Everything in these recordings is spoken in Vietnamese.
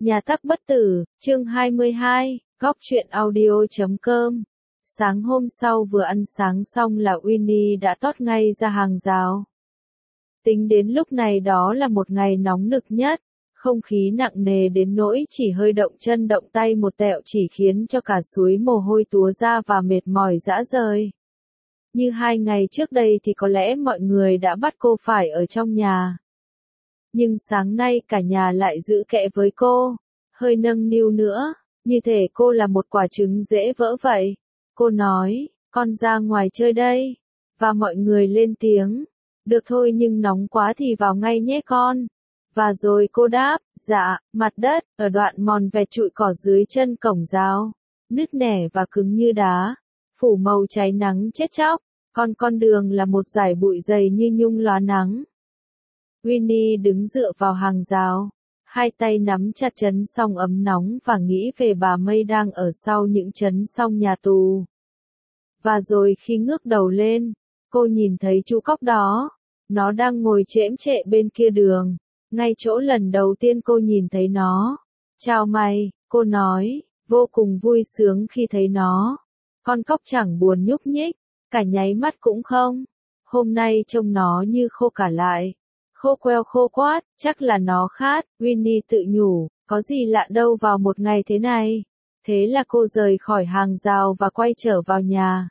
Nhà tắc bất tử, chương 22, góc truyện audio.com. Sáng hôm sau vừa ăn sáng xong là Winnie đã tót ngay ra hàng rào. Tính đến lúc này đó là một ngày nóng nực nhất, không khí nặng nề đến nỗi chỉ hơi động chân động tay một tẹo chỉ khiến cho cả suối mồ hôi túa ra và mệt mỏi rã rời. Như 2 ngày trước đây thì có lẽ mọi người đã bắt cô phải ở trong nhà. Nhưng sáng nay cả nhà lại giữ kẽ với cô, hơi nâng niu nữa, như thể cô là một quả trứng dễ vỡ vậy. Cô nói, con ra ngoài chơi đây, và mọi người lên tiếng, được thôi nhưng nóng quá thì vào ngay nhé con. Và rồi cô đáp, dạ, mặt đất, ở đoạn mòn vẹt trụi cỏ dưới chân cổng rào, nứt nẻ và cứng như đá, phủ màu cháy nắng chết chóc, còn con đường là một dải bụi dày như nhung lóa nắng. Winnie đứng dựa vào hàng rào, hai tay nắm chặt chấn song ấm nóng và nghĩ về bà Mây đang ở sau những chấn song nhà tù. Và rồi khi ngước đầu lên, cô nhìn thấy chú cóc đó, nó đang ngồi chễm chệ bên kia đường, ngay chỗ lần đầu tiên cô nhìn thấy nó. Chào mày, cô nói, vô cùng vui sướng khi thấy nó. Con cóc chẳng buồn nhúc nhích, cả nháy mắt cũng không. Hôm nay trông nó như khô cả lại. Khô queo khô quát, chắc là nó khát, Winnie tự nhủ, có gì lạ đâu vào một ngày thế này. Thế là cô rời khỏi hàng rào và quay trở vào nhà.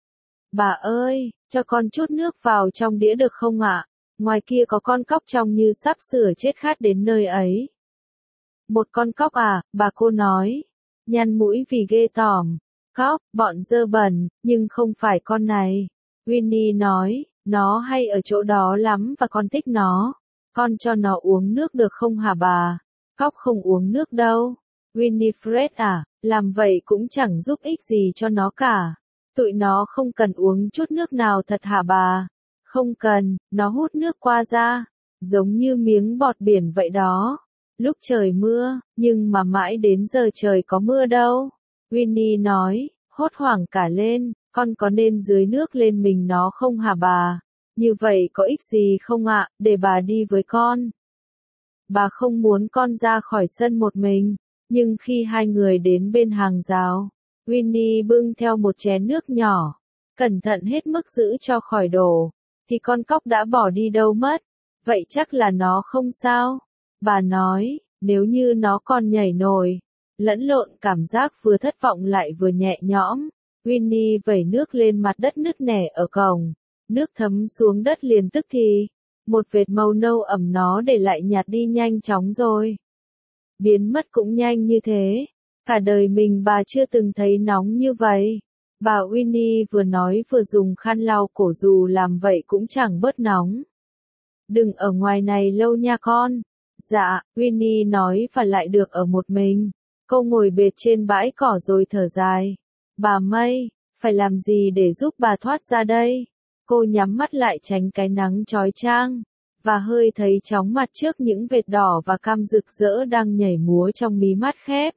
Bà ơi, cho con chút nước vào trong đĩa được không ạ? Ngoài kia có con cóc trông như sắp sửa chết khát đến nơi ấy. Một con cóc à, bà cô nói, nhăn mũi vì ghê tởm. Cóc, bọn dơ bẩn, nhưng không phải con này. Winnie nói, nó hay ở chỗ đó lắm và con thích nó. Con cho nó uống nước được không hả bà? Cóc không uống nước đâu. Winifred à, làm vậy cũng chẳng giúp ích gì cho nó cả. Tụi nó không cần uống chút nước nào thật hả bà? Không cần, nó hút nước qua da, giống như miếng bọt biển vậy đó. Lúc trời mưa, nhưng mà mãi đến giờ trời có mưa đâu. Winnie nói, hốt hoảng cả lên, con có nên dưới nước lên mình nó không hả bà? Như vậy có ích gì không ạ, để bà đi với con. Bà không muốn con ra khỏi sân một mình, nhưng khi hai người đến bên hàng rào, Winnie bưng theo một chén nước nhỏ, cẩn thận hết mức giữ cho khỏi đổ, thì con cóc đã bỏ đi đâu mất, vậy chắc là nó không sao. Bà nói, nếu như nó còn nhảy nổi, lẫn lộn cảm giác vừa thất vọng lại vừa nhẹ nhõm, Winnie vẩy nước lên mặt đất nứt nẻ ở cổng, nước thấm xuống đất liền tức thì, một vệt màu nâu ẩm nó để lại nhạt đi nhanh chóng rồi. Biến mất cũng nhanh như thế, cả đời mình bà chưa từng thấy nóng như vậy. Bà Winnie vừa nói vừa dùng khăn lau cổ dù làm vậy cũng chẳng bớt nóng. Đừng ở ngoài này lâu nha con. Dạ, Winnie nói và lại được ở một mình. Cô ngồi bệt trên bãi cỏ rồi thở dài. Bà Mây, phải làm gì để giúp bà thoát ra đây? Cô nhắm mắt lại tránh cái nắng chói chang, và hơi thấy chóng mặt trước những vệt đỏ và cam rực rỡ đang nhảy múa trong mí mắt khép.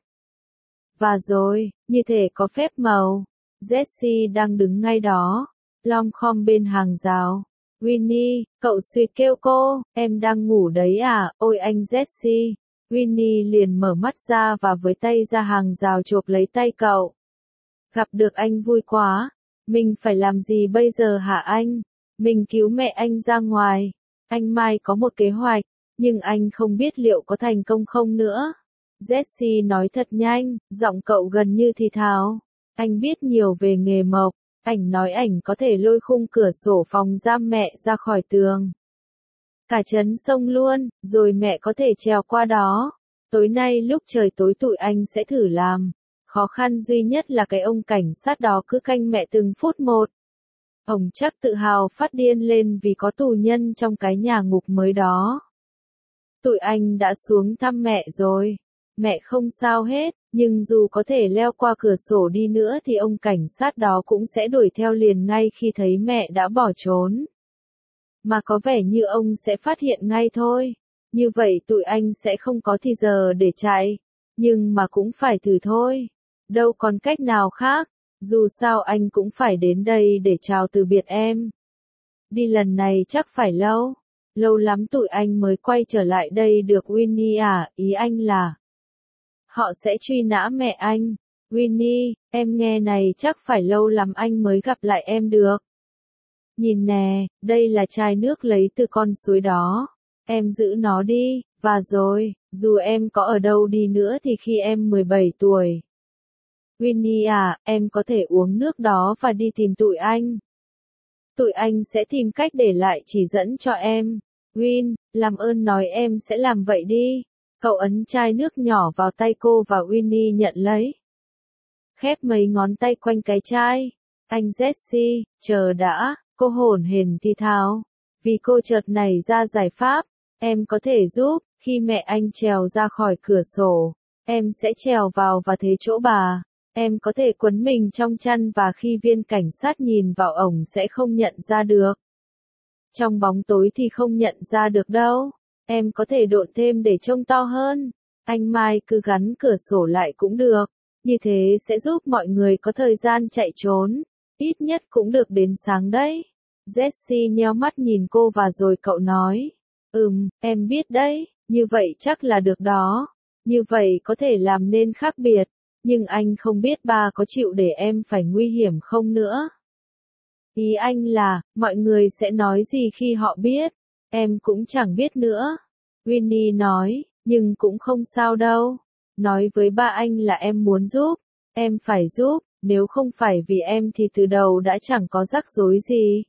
Và rồi, như thể có phép màu, Jessie đang đứng ngay đó, lom khom bên hàng rào. Winnie, cậu suýt kêu cô, em đang ngủ đấy à, ôi anh Jessie. Winnie liền mở mắt ra và với tay ra hàng rào chộp lấy tay cậu. Gặp được anh vui quá. Mình phải làm gì bây giờ hả anh? Mình cứu mẹ anh ra ngoài. Anh mai có một kế hoạch, nhưng anh không biết liệu có thành công không nữa. Jessie nói thật nhanh, giọng cậu gần như thì thào. Anh biết nhiều về nghề mộc, ảnh nói ảnh có thể lôi khung cửa sổ phòng giam mẹ ra khỏi tường. Cả chấn sông luôn, rồi mẹ có thể trèo qua đó. Tối nay lúc trời tối tụi anh sẽ thử làm. Khó khăn duy nhất là cái ông cảnh sát đó cứ canh mẹ từng phút một. Ông chắc tự hào phát điên lên vì có tù nhân trong cái nhà ngục mới đó. Tụi anh đã xuống thăm mẹ rồi. Mẹ không sao hết, nhưng dù có thể leo qua cửa sổ đi nữa thì ông cảnh sát đó cũng sẽ đuổi theo liền ngay khi thấy mẹ đã bỏ trốn. Mà có vẻ như ông sẽ phát hiện ngay thôi. Như vậy tụi anh sẽ không có thì giờ để chạy. Nhưng mà cũng phải thử thôi. Đâu còn cách nào khác. Dù sao anh cũng phải đến đây để chào từ biệt em. Đi lần này chắc phải lâu. Lâu lắm tụi anh mới quay trở lại đây được Winnie à, ý anh là. Họ sẽ truy nã mẹ anh. Winnie, em nghe này chắc phải lâu lắm anh mới gặp lại em được. Nhìn nè, đây là chai nước lấy từ con suối đó. Em giữ nó đi, và rồi, dù em có ở đâu đi nữa thì khi em 17 tuổi. Winnie à, em có thể uống nước đó và đi tìm tụi anh. Tụi anh sẽ tìm cách để lại chỉ dẫn cho em. Win, làm ơn nói em sẽ làm vậy đi. Cậu ấn chai nước nhỏ vào tay cô và Winnie nhận lấy. Khép mấy ngón tay quanh cái chai. Anh Jesse, chờ đã, cô hổn hển thì thào. Vì cô chợt nảy ra giải pháp. Em có thể giúp, khi mẹ anh trèo ra khỏi cửa sổ. Em sẽ trèo vào và thế chỗ bà. Em có thể quấn mình trong chăn và khi viên cảnh sát nhìn vào ổng sẽ không nhận ra được. Trong bóng tối thì không nhận ra được đâu. Em có thể độn thêm để trông to hơn. Anh Mai cứ gắn cửa sổ lại cũng được. Như thế sẽ giúp mọi người có thời gian chạy trốn. Ít nhất cũng được đến sáng đấy. Jesse nheo mắt nhìn cô và rồi cậu nói. Em biết đấy, như vậy chắc là được đó. Như vậy có thể làm nên khác biệt. Nhưng anh không biết ba có chịu để em phải nguy hiểm không nữa. Ý anh là, mọi người sẽ nói gì khi họ biết? Em cũng chẳng biết nữa. Winnie nói, nhưng cũng không sao đâu. Nói với ba anh là em muốn giúp. Em phải giúp, nếu không phải vì em thì từ đầu đã chẳng có rắc rối gì.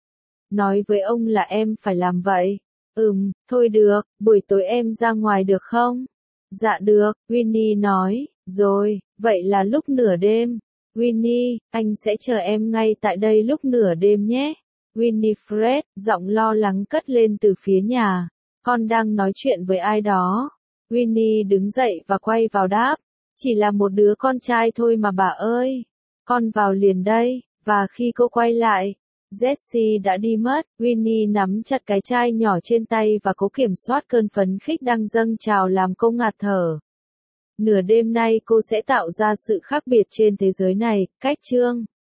Nói với ông là em phải làm vậy. Thôi được, buổi tối em ra ngoài được không? Dạ được, Winnie nói, rồi, vậy là lúc nửa đêm. Winnie, anh sẽ chờ em ngay tại đây lúc nửa đêm nhé. Winifred, giọng lo lắng cất lên từ phía nhà. Con đang nói chuyện với ai đó? Winnie đứng dậy và quay vào đáp. Chỉ là một đứa con trai thôi mà bà ơi. Con vào liền đây, và khi cô quay lại, Jesse đã đi mất. Winnie nắm chặt cái chai nhỏ trên tay và cố kiểm soát cơn phấn khích đang dâng trào làm cô ngạt thở. Nửa đêm nay cô sẽ tạo ra sự khác biệt trên thế giới này. Cách chương